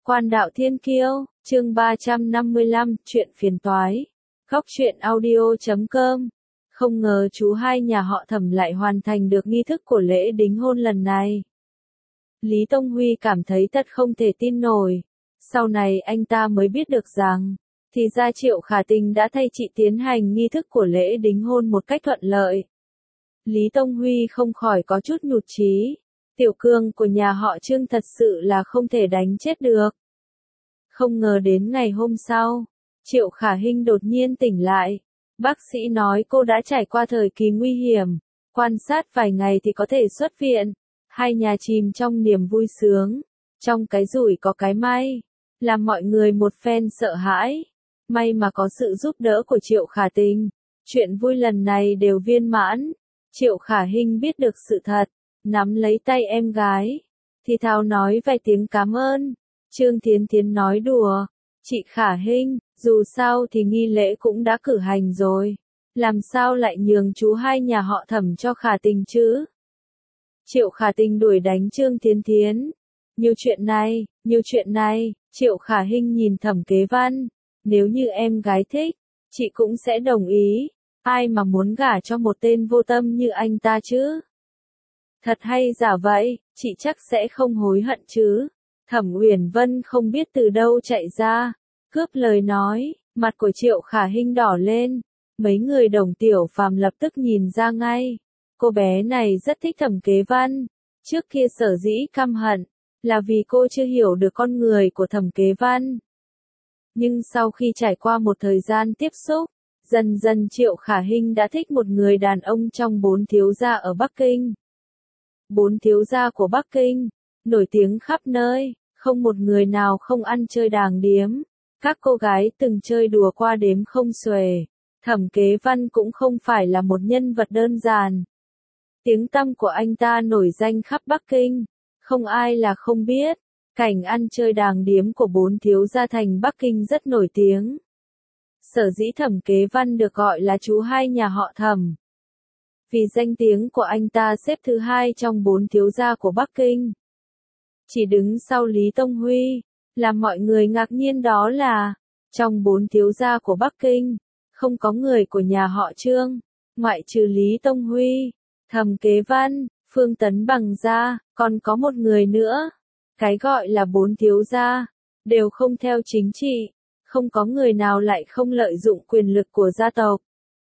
Quan đạo thiên kiêu, chương 355, chuyện phiền toái. Góc truyện audio.com. Không ngờ chú hai nhà họ Thẩm lại hoàn thành được nghi thức của lễ đính hôn lần này. Lý Tông Huy cảm thấy thật không thể tin nổi. Sau này anh ta mới biết được rằng, thì ra Triệu Khả Tình đã thay chị tiến hành nghi thức của lễ đính hôn một cách thuận lợi. Lý Tông Huy không khỏi có chút nhụt chí. Tiểu Cương của nhà họ Trương thật sự là không thể đánh chết được. Không ngờ đến ngày hôm sau, Triệu Khả Hinh đột nhiên tỉnh lại. Bác sĩ nói cô đã trải qua thời kỳ nguy hiểm, quan sát vài ngày thì có thể xuất viện. Hai nhà chìm trong niềm vui sướng, trong cái rủi có cái may, làm mọi người một phen sợ hãi. May mà có sự giúp đỡ của Triệu Khả Tình, chuyện vui lần này đều viên mãn. Triệu Khả Hinh biết được sự thật, nắm lấy tay em gái, thì thào nói vài tiếng cảm ơn. Trương Thiến Thiến nói đùa, chị Khả Hinh, dù sao thì nghi lễ cũng đã cử hành rồi, làm sao lại nhường chú hai nhà họ Thẩm cho Khả Tình chứ? Triệu Khả Tình đuổi đánh Trương Thiến Thiến. Nhiều chuyện này, Triệu Khả Hinh nhìn Thẩm Kế Văn, nếu như em gái thích, chị cũng sẽ đồng ý, ai mà muốn gả cho một tên vô tâm như anh ta chứ? Thật hay giả vậy, chị chắc sẽ không hối hận chứ? Thẩm Uyển Vân không biết từ đâu chạy ra, cướp lời nói, mặt của Triệu Khả Hinh đỏ lên. Mấy người Đồng Tiểu Phàm lập tức nhìn ra ngay, cô bé này rất thích Thẩm Kế Văn. Trước kia sở dĩ căm hận, là vì cô chưa hiểu được con người của Thẩm Kế Văn. Nhưng sau khi trải qua một thời gian tiếp xúc, dần dần Triệu Khả Hinh đã thích một người đàn ông trong bốn thiếu gia ở Bắc Kinh. Bốn thiếu gia của Bắc Kinh, nổi tiếng khắp nơi, không một người nào không ăn chơi đàng điếm. Các cô gái từng chơi đùa qua đếm không xuể. Thẩm Kế Văn cũng không phải là một nhân vật đơn giản. Tiếng tăm của anh ta nổi danh khắp Bắc Kinh, không ai là không biết. Cảnh ăn chơi đàng điếm của bốn thiếu gia thành Bắc Kinh rất nổi tiếng. Sở dĩ Thẩm Kế Văn được gọi là chú hai nhà họ Thẩm, vì danh tiếng của anh ta xếp thứ hai trong bốn thiếu gia của Bắc Kinh. Chỉ đứng sau Lý Tông Huy, làm mọi người ngạc nhiên đó là, trong bốn thiếu gia của Bắc Kinh, không có người của nhà họ Trương, ngoại trừ Lý Tông Huy, Thẩm Kế Văn, Phương Tấn Bằng ra, còn có một người nữa. Cái gọi là bốn thiếu gia, đều không theo chính trị, không có người nào lại không lợi dụng quyền lực của gia tộc,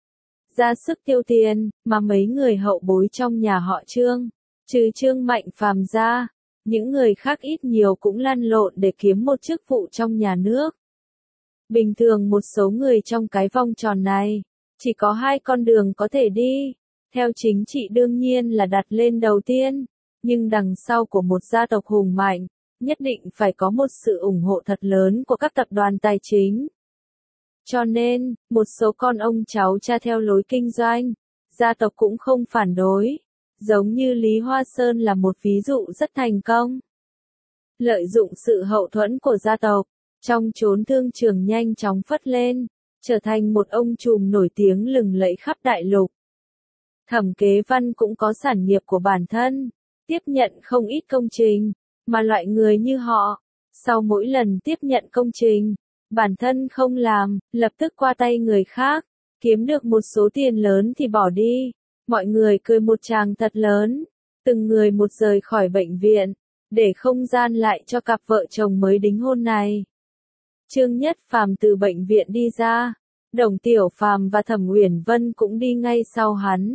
ra sức tiêu tiền, mà mấy người hậu bối trong nhà họ Trương, trừ Trương Mạnh Phàm ra, những người khác ít nhiều cũng lăn lộn để kiếm một chức vụ trong nhà nước. Bình thường một số người trong cái vòng tròn này, chỉ có hai con đường có thể đi. Theo chính trị đương nhiên là đặt lên đầu tiên, nhưng đằng sau của một gia tộc hùng mạnh, nhất định phải có một sự ủng hộ thật lớn của các tập đoàn tài chính. Cho nên, một số con ông cháu cha theo lối kinh doanh, gia tộc cũng không phản đối, giống như Lý Hoa Sơn là một ví dụ rất thành công. Lợi dụng sự hậu thuẫn của gia tộc, trong chốn thương trường nhanh chóng phất lên, trở thành một ông trùm nổi tiếng lừng lẫy khắp đại lục. Thẩm Kế Văn cũng có sản nghiệp của bản thân, tiếp nhận không ít công trình, mà loại người như họ, sau mỗi lần tiếp nhận công trình, bản thân không làm, lập tức qua tay người khác, kiếm được một số tiền lớn thì bỏ đi. Mọi người cười một tràng thật lớn, từng người một rời khỏi bệnh viện, để không gian lại cho cặp vợ chồng mới đính hôn này. Trương Nhất Phàm từ bệnh viện đi ra, Đồng Tiểu Phàm và Thẩm Uyển Vân cũng đi ngay sau hắn.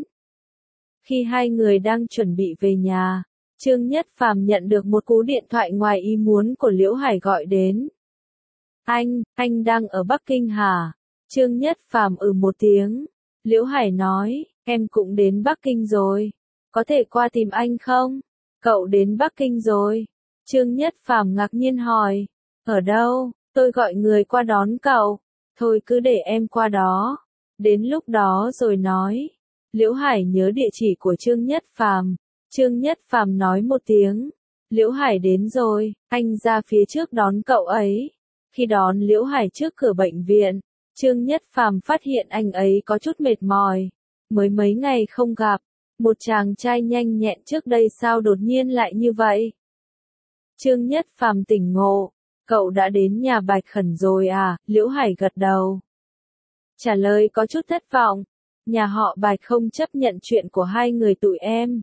Khi hai người đang chuẩn bị về nhà, Trương Nhất Phàm nhận được một cú điện thoại ngoài ý muốn của Liễu Hải gọi đến. Anh đang ở Bắc Kinh hả? Trương Nhất Phàm một tiếng. Liễu Hải nói, em cũng đến Bắc Kinh rồi. Có thể qua tìm anh không? Cậu đến Bắc Kinh rồi. Trương Nhất Phàm ngạc nhiên hỏi. Ở đâu? Tôi gọi người qua đón cậu. Thôi cứ để em qua đó. Đến lúc đó rồi nói. Liễu Hải nhớ địa chỉ của Trương Nhất Phàm. Trương Nhất Phàm nói một tiếng. Liễu Hải đến rồi, anh ra phía trước đón cậu ấy. Khi đón Liễu Hải trước cửa bệnh viện, Trương Nhất Phàm phát hiện anh ấy có chút mệt mỏi. Mới mấy ngày không gặp, một chàng trai nhanh nhẹn trước đây sao đột nhiên lại như vậy? Trương Nhất Phàm tỉnh ngộ, Cậu đã đến nhà Bạch Khẩn rồi à? Liễu Hải gật đầu. Trả lời có chút thất vọng. Nhà họ Bạch không chấp nhận chuyện của hai người tụi em.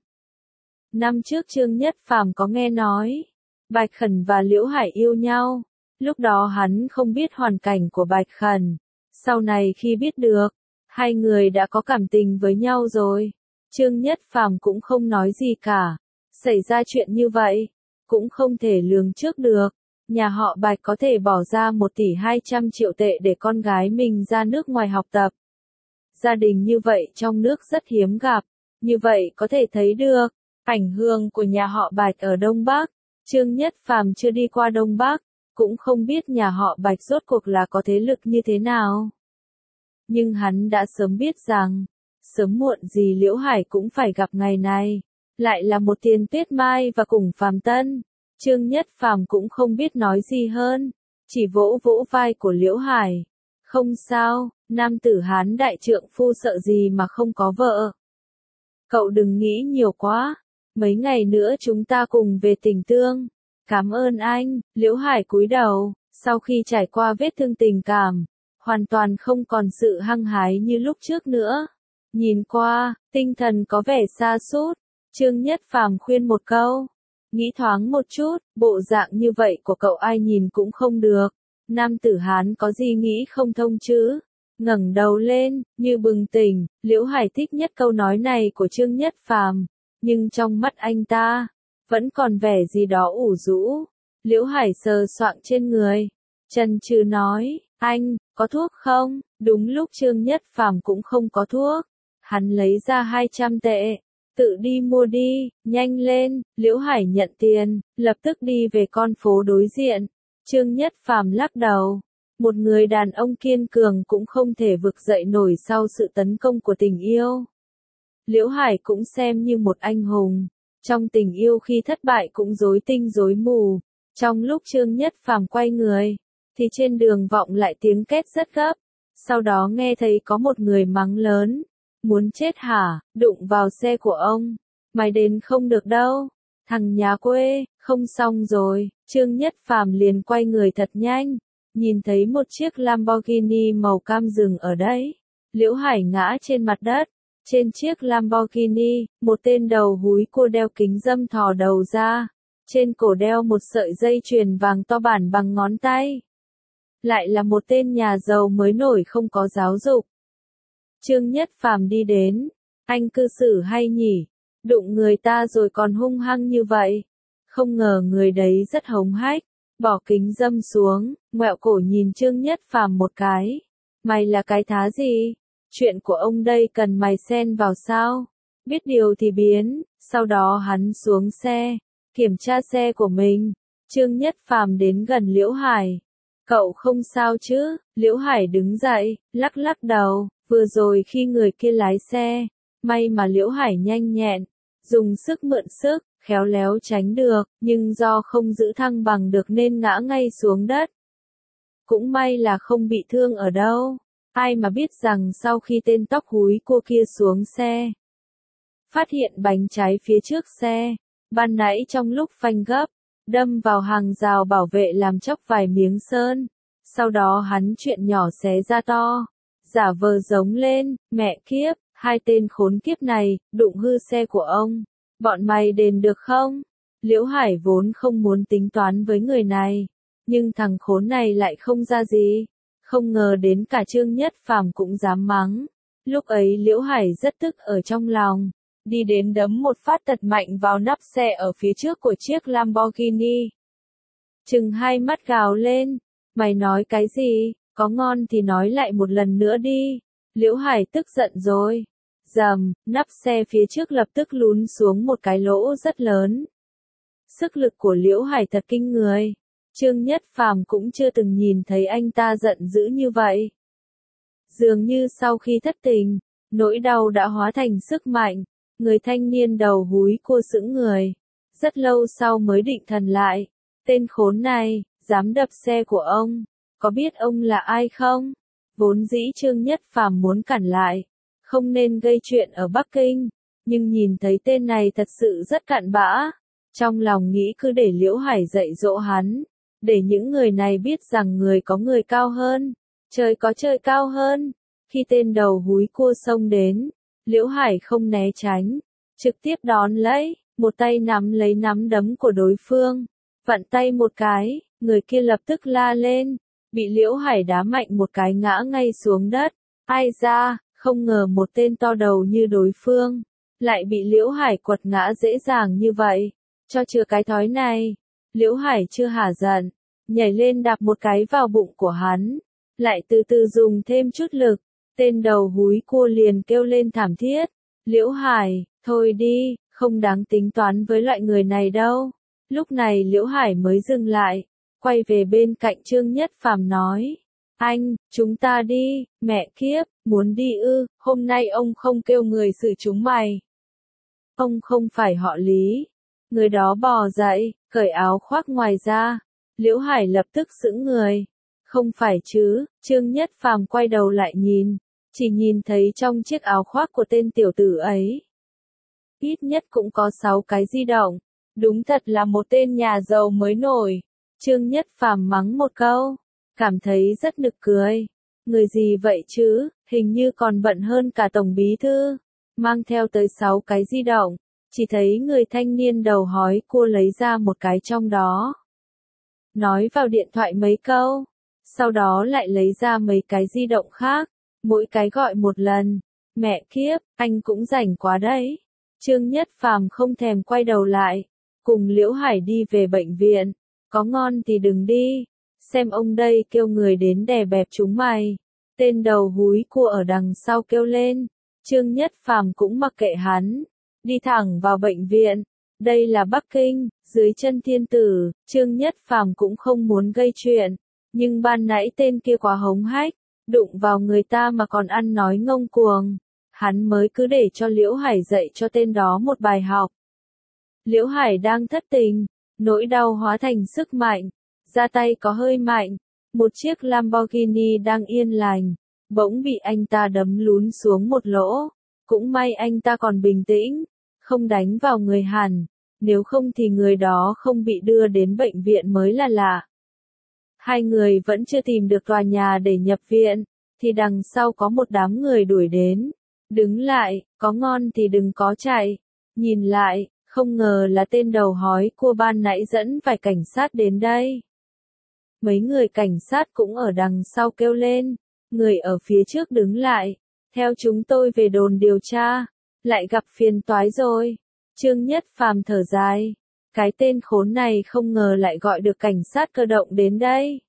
Năm trước Trương Nhất Phàm có nghe nói, Bạch Khẩn và Liễu Hải yêu nhau. Lúc đó hắn không biết hoàn cảnh của Bạch Khẩn. Sau này khi biết được, hai người đã có cảm tình với nhau rồi. Trương Nhất Phàm cũng không nói gì cả. Xảy ra chuyện như vậy, cũng không thể lường trước được. Nhà họ Bạch có thể bỏ ra 1 tỷ 200 triệu tệ để con gái mình ra nước ngoài học tập. Gia đình như vậy trong nước rất hiếm gặp. Như vậy có thể thấy được ảnh hưởng của nhà họ Bạch ở Đông Bắc. Trương Nhất Phàm chưa đi qua Đông Bắc, cũng không biết nhà họ Bạch rốt cuộc là có thế lực như thế nào. Nhưng hắn đã sớm biết rằng, sớm muộn gì Liễu Hải cũng phải gặp ngày này. Lại là một Tiền Tuyết Mai và cùng Phàm Tân. Trương Nhất Phàm cũng không biết nói gì hơn, chỉ vỗ vỗ vai của Liễu Hải. Không sao, nam tử Hán đại trượng phu sợ gì mà không có vợ. Cậu đừng nghĩ nhiều quá, mấy ngày nữa chúng ta cùng về Tình Tương. Cảm ơn anh. Liễu Hải cúi đầu, sau khi trải qua vết thương tình cảm, hoàn toàn không còn sự hăng hái như lúc trước nữa. Nhìn qua, tinh thần có vẻ sa sút. Trương Nhất Phàm khuyên một câu. Nghĩ thoáng một chút, bộ dạng như vậy của cậu ai nhìn cũng không được. Nam tử Hán có gì nghĩ không thông chứ? Ngẩng đầu lên, như bừng tỉnh, Liễu Hải thích nhất câu nói này của Trương Nhất Phàm, nhưng trong mắt anh ta, vẫn còn vẻ gì đó ủ rũ. Liễu Hải sờ soạng trên người, chần chừ nói, anh, có thuốc không? Đúng lúc Trương Nhất Phàm cũng không có thuốc. Hắn lấy ra 200 tệ. Tự đi mua đi, nhanh lên. Liễu Hải nhận tiền, lập tức đi về con phố đối diện. Trương Nhất Phàm lắc đầu. Một người đàn ông kiên cường cũng không thể vực dậy nổi sau sự tấn công của tình yêu. Liễu Hải cũng xem như một anh hùng. Trong tình yêu khi thất bại cũng rối tinh rối mù. Trong lúc Trương Nhất Phàm quay người, thì trên đường vọng lại tiếng két rất gấp. Sau đó nghe thấy có một người mắng lớn. Muốn chết hả, đụng vào xe của ông. Mày đến không được đâu. Thằng nhà quê, không xong rồi. Trương Nhất Phàm liền quay người thật nhanh. Nhìn thấy một chiếc Lamborghini màu cam dừng ở đấy. Liễu Hải ngã trên mặt đất. Trên chiếc Lamborghini, một tên đầu húi cua đeo kính râm thò đầu ra. Trên cổ đeo một sợi dây chuyền vàng to bản bằng ngón tay. Lại là một tên nhà giàu mới nổi không có giáo dục. Trương Nhất Phàm đi đến. Anh cư xử hay nhỉ? Đụng người ta rồi còn hung hăng như vậy. Không ngờ người đấy rất hống hách. Bỏ kính râm xuống, ngoẹo cổ nhìn Trương Nhất Phàm một cái. Mày là cái thá gì? Chuyện của ông đây cần mày xen vào sao? Biết điều thì biến. Sau đó hắn xuống xe, kiểm tra xe của mình. Trương Nhất Phàm đến gần Liễu Hải. Cậu không sao chứ? Liễu Hải đứng dậy, lắc lắc đầu. Vừa rồi khi người kia lái xe, may mà Liễu Hải nhanh nhẹn, dùng sức mượn sức, khéo léo tránh được, nhưng do không giữ thăng bằng được nên ngã ngay xuống đất. Cũng may là không bị thương ở đâu. Ai mà biết rằng sau khi tên tóc húi cua kia xuống xe, phát hiện bánh trái phía trước xe, ban nãy trong lúc phanh gấp, đâm vào hàng rào bảo vệ làm chóc vài miếng sơn. Sau đó hắn chuyện nhỏ xé ra to. Giả vờ giống lên, mẹ kiếp, hai tên khốn kiếp này, đụng hư xe của ông. Bọn mày đền được không? Liễu Hải vốn không muốn tính toán với người này. Nhưng thằng khốn này lại không ra gì. Không ngờ đến cả Trương Nhất Phàm cũng dám mắng. Lúc ấy Liễu Hải rất tức ở trong lòng. Đi đến đấm một phát thật mạnh vào nắp xe ở phía trước của chiếc Lamborghini. Trừng hai mắt gào lên. Mày nói cái gì? Có ngon thì nói lại một lần nữa đi. Liễu Hải tức giận rồi. Rầm, nắp xe phía trước lập tức lún xuống một cái lỗ rất lớn. Sức lực của Liễu Hải thật kinh người. Trương Nhất Phàm cũng chưa từng nhìn thấy anh ta giận dữ như vậy. Dường như sau khi thất tình, nỗi đau đã hóa thành sức mạnh. Người thanh niên đầu húi cua sững người. Rất lâu sau mới định thần lại. Tên khốn này, dám đập xe của ông. Có biết ông là ai không? Vốn dĩ Trương Nhất Phàm muốn cản lại. Không nên gây chuyện ở Bắc Kinh. Nhưng nhìn thấy tên này thật sự rất cặn bã. Trong lòng nghĩ cứ để Liễu Hải dạy dỗ hắn. để những người này biết rằng người có người cao hơn, trời có trời cao hơn. Khi tên đầu húi cua xông đến, Liễu Hải không né tránh, trực tiếp đón lấy, một tay nắm lấy nắm đấm của đối phương, vặn tay một cái, người kia lập tức la lên, bị Liễu Hải đá mạnh một cái ngã ngay xuống đất. Ai ra, không ngờ một tên to đầu như đối phương, lại bị Liễu Hải quật ngã dễ dàng như vậy, cho chừa cái thói này. Liễu Hải chưa hả giận, nhảy lên đạp một cái vào bụng của hắn, lại từ từ dùng thêm chút lực, tên đầu húi cua liền kêu lên thảm thiết. Liễu Hải, thôi đi, không đáng tính toán với loại người này đâu. Lúc này Liễu Hải mới dừng lại, quay về bên cạnh Trương Nhất Phàm nói, anh, chúng ta đi, mẹ kiếp, muốn đi ư, hôm nay ông không kêu người xử chúng mày. Ông không phải họ Lý. Người đó bò dậy, cởi áo khoác ngoài ra. Liễu Hải lập tức sững người. Không phải chứ, Trương Nhất Phàm quay đầu lại nhìn, chỉ nhìn thấy trong chiếc áo khoác của tên tiểu tử ấy, ít nhất cũng có 6 cái di động. Đúng thật là một tên nhà giàu mới nổi. Trương Nhất Phàm mắng một câu, cảm thấy rất nực cười. Người gì vậy chứ, hình như còn bận hơn cả tổng bí thư, mang theo tới 6 cái di động. Chỉ thấy người thanh niên đầu hói cua lấy ra một cái trong đó, nói vào điện thoại mấy câu, sau đó lại lấy ra mấy cái di động khác, mỗi cái gọi một lần. Mẹ kiếp, anh cũng rảnh quá đấy. Trương Nhất Phàm không thèm quay đầu lại, cùng Liễu Hải đi về bệnh viện. Có ngon thì đừng đi, xem ông đây kêu người đến đè bẹp chúng mày. Tên đầu húi cua ở đằng sau kêu lên. Trương Nhất Phàm cũng mặc kệ hắn, đi thẳng vào bệnh viện. Đây là Bắc Kinh, dưới chân thiên tử. Trương Nhất Phàm cũng không muốn gây chuyện, nhưng ban nãy tên kia quá hống hách, đụng vào người ta mà còn ăn nói ngông cuồng. Hắn mới cứ để cho Liễu Hải dạy cho tên đó một bài học. Liễu Hải đang thất tình, nỗi đau hóa thành sức mạnh, ra tay có hơi mạnh. Một chiếc Lamborghini đang yên lành, bỗng bị anh ta đấm lún xuống một lỗ. Cũng may anh ta còn bình tĩnh, không đánh vào người hẳn, nếu không thì người đó không bị đưa đến bệnh viện mới là lạ. Hai người vẫn chưa tìm được tòa nhà để nhập viện, thì đằng sau có một đám người đuổi đến. Đứng lại, có ngon thì đừng có chạy. Nhìn lại, không ngờ là tên đầu hói cua ban nãy dẫn vài cảnh sát đến đây. Mấy người cảnh sát cũng ở đằng sau kêu lên, người ở phía trước đứng lại, theo chúng tôi về đồn điều tra. Lại gặp phiền toái rồi. Trương Nhất Phàm thở dài, cái tên khốn này không ngờ lại gọi được cảnh sát cơ động đến đây.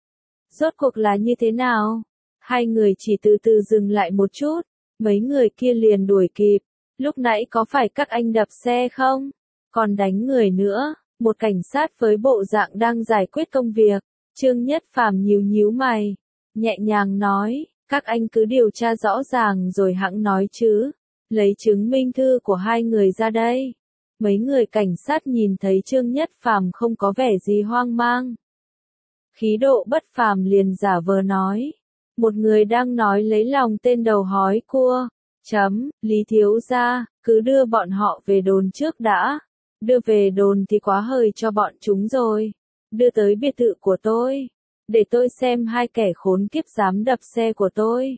Rốt cuộc là như thế nào? Hai người chỉ từ từ dừng lại một chút, mấy người kia liền đuổi kịp. Lúc nãy có phải các anh đập xe không? Còn đánh người nữa. Một cảnh sát với bộ dạng đang giải quyết công việc. Trương Nhất Phàm nhíu nhíu mày, nhẹ nhàng nói, các anh cứ điều tra rõ ràng rồi hẵng nói chứ. Lấy chứng minh thư của hai người ra đây. Mấy người cảnh sát nhìn thấy Trương Nhất Phàm không có vẻ gì hoang mang, khí độ bất phàm liền giả vờ nói, một người đang nói lấy lòng tên đầu hói cua. Lý thiếu gia, cứ đưa bọn họ về đồn trước đã. Đưa về đồn thì quá hời cho bọn chúng rồi. Đưa tới biệt thự của tôi, để tôi xem hai kẻ khốn kiếp dám đập xe của tôi.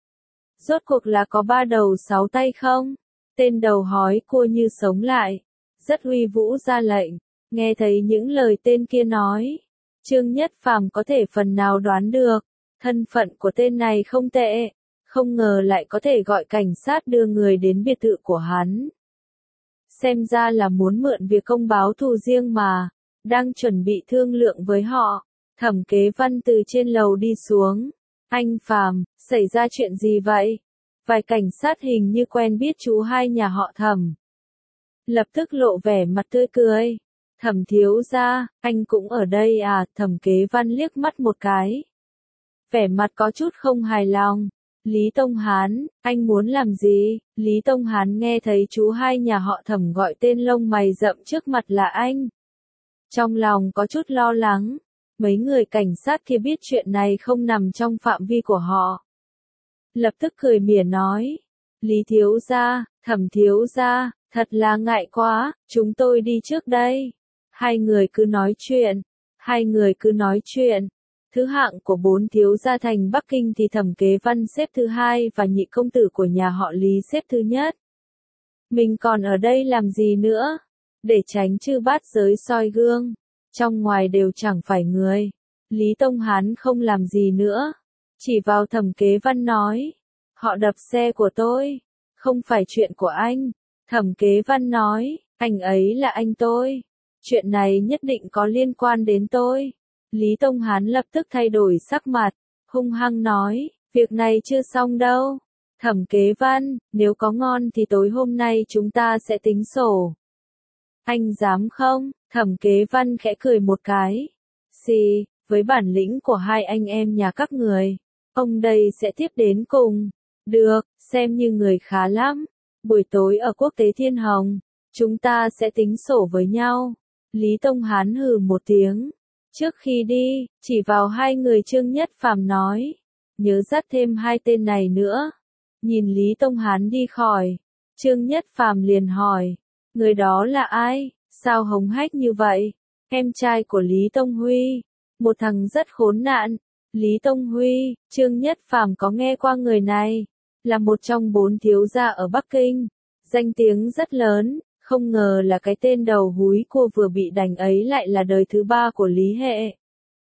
Rốt cuộc là có 3 đầu 6 tay không? Tên đầu hói cua như sống lại, rất uy vũ ra lệnh. Nghe thấy những lời tên kia nói, Trương Nhất Phàm có thể phần nào đoán được, thân phận của tên này không tệ, không ngờ lại có thể gọi cảnh sát đưa người đến biệt thự của hắn. Xem ra là muốn mượn việc công báo thù riêng mà, đang chuẩn bị thương lượng với họ. Thẩm Kế Văn từ trên lầu đi xuống. Anh Phàm, xảy ra chuyện gì vậy? Vài cảnh sát hình như quen biết chú hai nhà họ Thẩm, lập tức lộ vẻ mặt tươi cười. Thẩm thiếu gia, anh cũng ở đây à? Thẩm Kế Văn liếc mắt một cái, vẻ mặt có chút không hài lòng. Lý Tông Hán, anh muốn làm gì? Lý Tông Hán nghe thấy chú hai nhà họ Thẩm gọi tên lông mày rậm trước mặt là anh, trong lòng có chút lo lắng. Mấy người cảnh sát kia biết chuyện này không nằm trong phạm vi của họ, lập tức cười mỉa nói, Lý thiếu gia, Thẩm thiếu gia, thật là ngại quá, chúng tôi đi trước đây. Hai người cứ nói chuyện, Hai người cứ nói chuyện. Thứ hạng của 4 thiếu gia thành Bắc Kinh thì Thẩm Kế Văn xếp thứ hai và nhị công tử của nhà họ Lý xếp thứ nhất. Mình còn ở đây làm gì nữa? Để tránh chư bát giới soi gương. Trong ngoài đều chẳng phải người. Lý Tông Hán không làm gì nữa. Chỉ vào Thẩm Kế Văn nói. Họ đập xe của tôi. Không phải chuyện của anh. Thẩm Kế Văn nói. Anh ấy là anh tôi. Chuyện này nhất định có liên quan đến tôi. Lý Tông Hán lập tức thay đổi sắc mặt. Hung hăng nói. Việc này chưa xong đâu. Thẩm Kế Văn, nếu có ngon thì tối hôm nay chúng ta sẽ tính sổ. Anh dám không? Thẩm Kế Văn khẽ cười một cái. Xì, với bản lĩnh của hai anh em nhà các người, ông đây sẽ tiếp đến cùng. Được, xem như người khá lắm. Buổi tối ở Quốc tế Thiên Hồng, chúng ta sẽ tính sổ với nhau. Lý Tông Hán hừ một tiếng. Trước khi đi, chỉ vào hai người Trương Nhất Phàm nói. Nhớ dắt thêm hai tên này nữa. Nhìn Lý Tông Hán đi khỏi, Trương Nhất Phàm liền hỏi. Người đó là ai? Sao hống hách như vậy? Em trai của Lý Tông Huy. Một thằng rất khốn nạn. Lý Tông Huy, Trương Nhất Phàm có nghe qua người này. Là một trong 4 thiếu gia ở Bắc Kinh. Danh tiếng rất lớn. Không ngờ là cái tên đầu húi cua vừa bị đánh ấy lại là đời thứ 3 của Lý Hệ.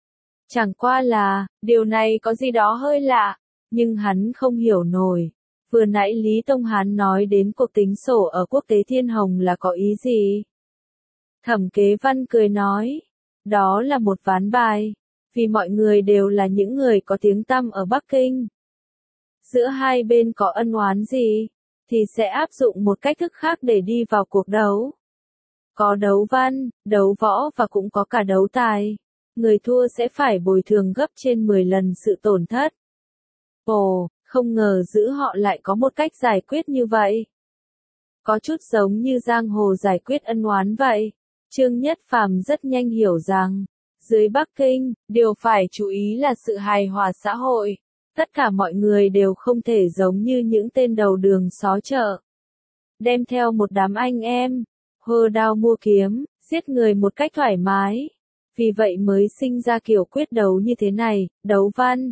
Chẳng qua là, điều này có gì đó hơi lạ. Nhưng hắn không hiểu nổi. Vừa nãy Lý Tông Hán nói đến cuộc tính sổ ở Quốc tế Thiên Hồng là có ý gì? Thẩm Kế Văn cười nói. Đó là một ván bài. Vì mọi người đều là những người có tiếng tăm ở Bắc Kinh. Giữa hai bên có ân oán gì, thì sẽ áp dụng một cách thức khác để đi vào cuộc đấu. Có đấu văn, đấu võ và cũng có cả đấu tài. Người thua sẽ phải bồi thường gấp trên 10 lần sự tổn thất. Ồ, không ngờ giữa họ lại có một cách giải quyết như vậy. Có chút giống như giang hồ giải quyết ân oán vậy. Trương Nhất Phàm rất nhanh hiểu rằng, dưới Bắc Kinh, điều phải chú ý là sự hài hòa xã hội. Tất cả mọi người đều không thể giống như những tên đầu đường xó chợ. Đem theo một đám anh em, hơ đao mua kiếm, giết người một cách thoải mái. Vì vậy mới sinh ra kiểu quyết đấu như thế này, đấu văn,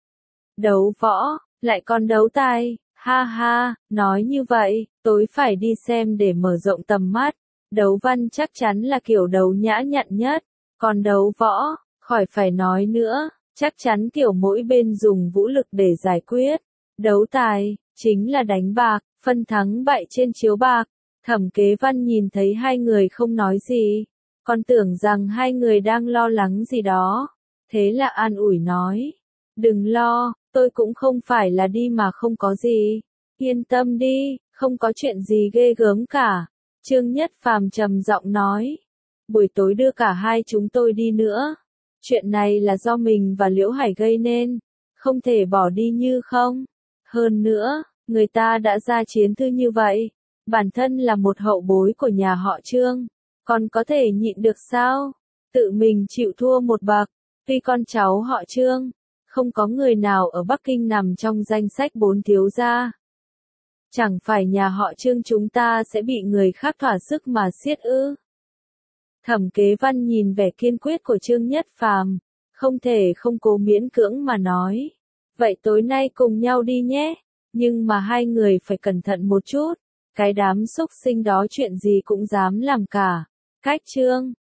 đấu võ, lại còn đấu tài. Ha ha, nói như vậy, tối phải đi xem để mở rộng tầm mắt. Đấu văn chắc chắn là kiểu đấu nhã nhặn nhất. Còn đấu võ, khỏi phải nói nữa. Chắc chắn kiểu mỗi bên dùng vũ lực để giải quyết. Đấu tài, chính là đánh bạc, phân thắng bại trên chiếu bạc. Thẩm Kế Văn nhìn thấy hai người không nói gì. Còn tưởng rằng hai người đang lo lắng gì đó. Thế là an ủi nói. Đừng lo, tôi cũng không phải là đi mà không có gì. Yên tâm đi, không có chuyện gì ghê gớm cả. Trương Nhất Phàm trầm giọng nói. Buổi tối đưa cả hai chúng tôi đi nữa. Chuyện này là do mình và Liễu Hải gây nên. Không thể bỏ đi như không. Hơn nữa, người ta đã ra chiến thư như vậy. Bản thân là một hậu bối của nhà họ Trương. Còn có thể nhịn được sao? Tự mình chịu thua một bậc. Tuy con cháu họ Trương, không có người nào ở Bắc Kinh nằm trong danh sách 4 thiếu gia. Chẳng phải nhà họ Trương chúng ta sẽ bị người khác thỏa sức mà siết ư? Thẩm Kế Văn nhìn vẻ kiên quyết của Trương Nhất Phàm, không thể không cố miễn cưỡng mà nói. Vậy tối nay cùng nhau đi nhé, nhưng mà hai người phải cẩn thận một chút, cái đám xúc sinh đó chuyện gì cũng dám làm cả. Cách Trương,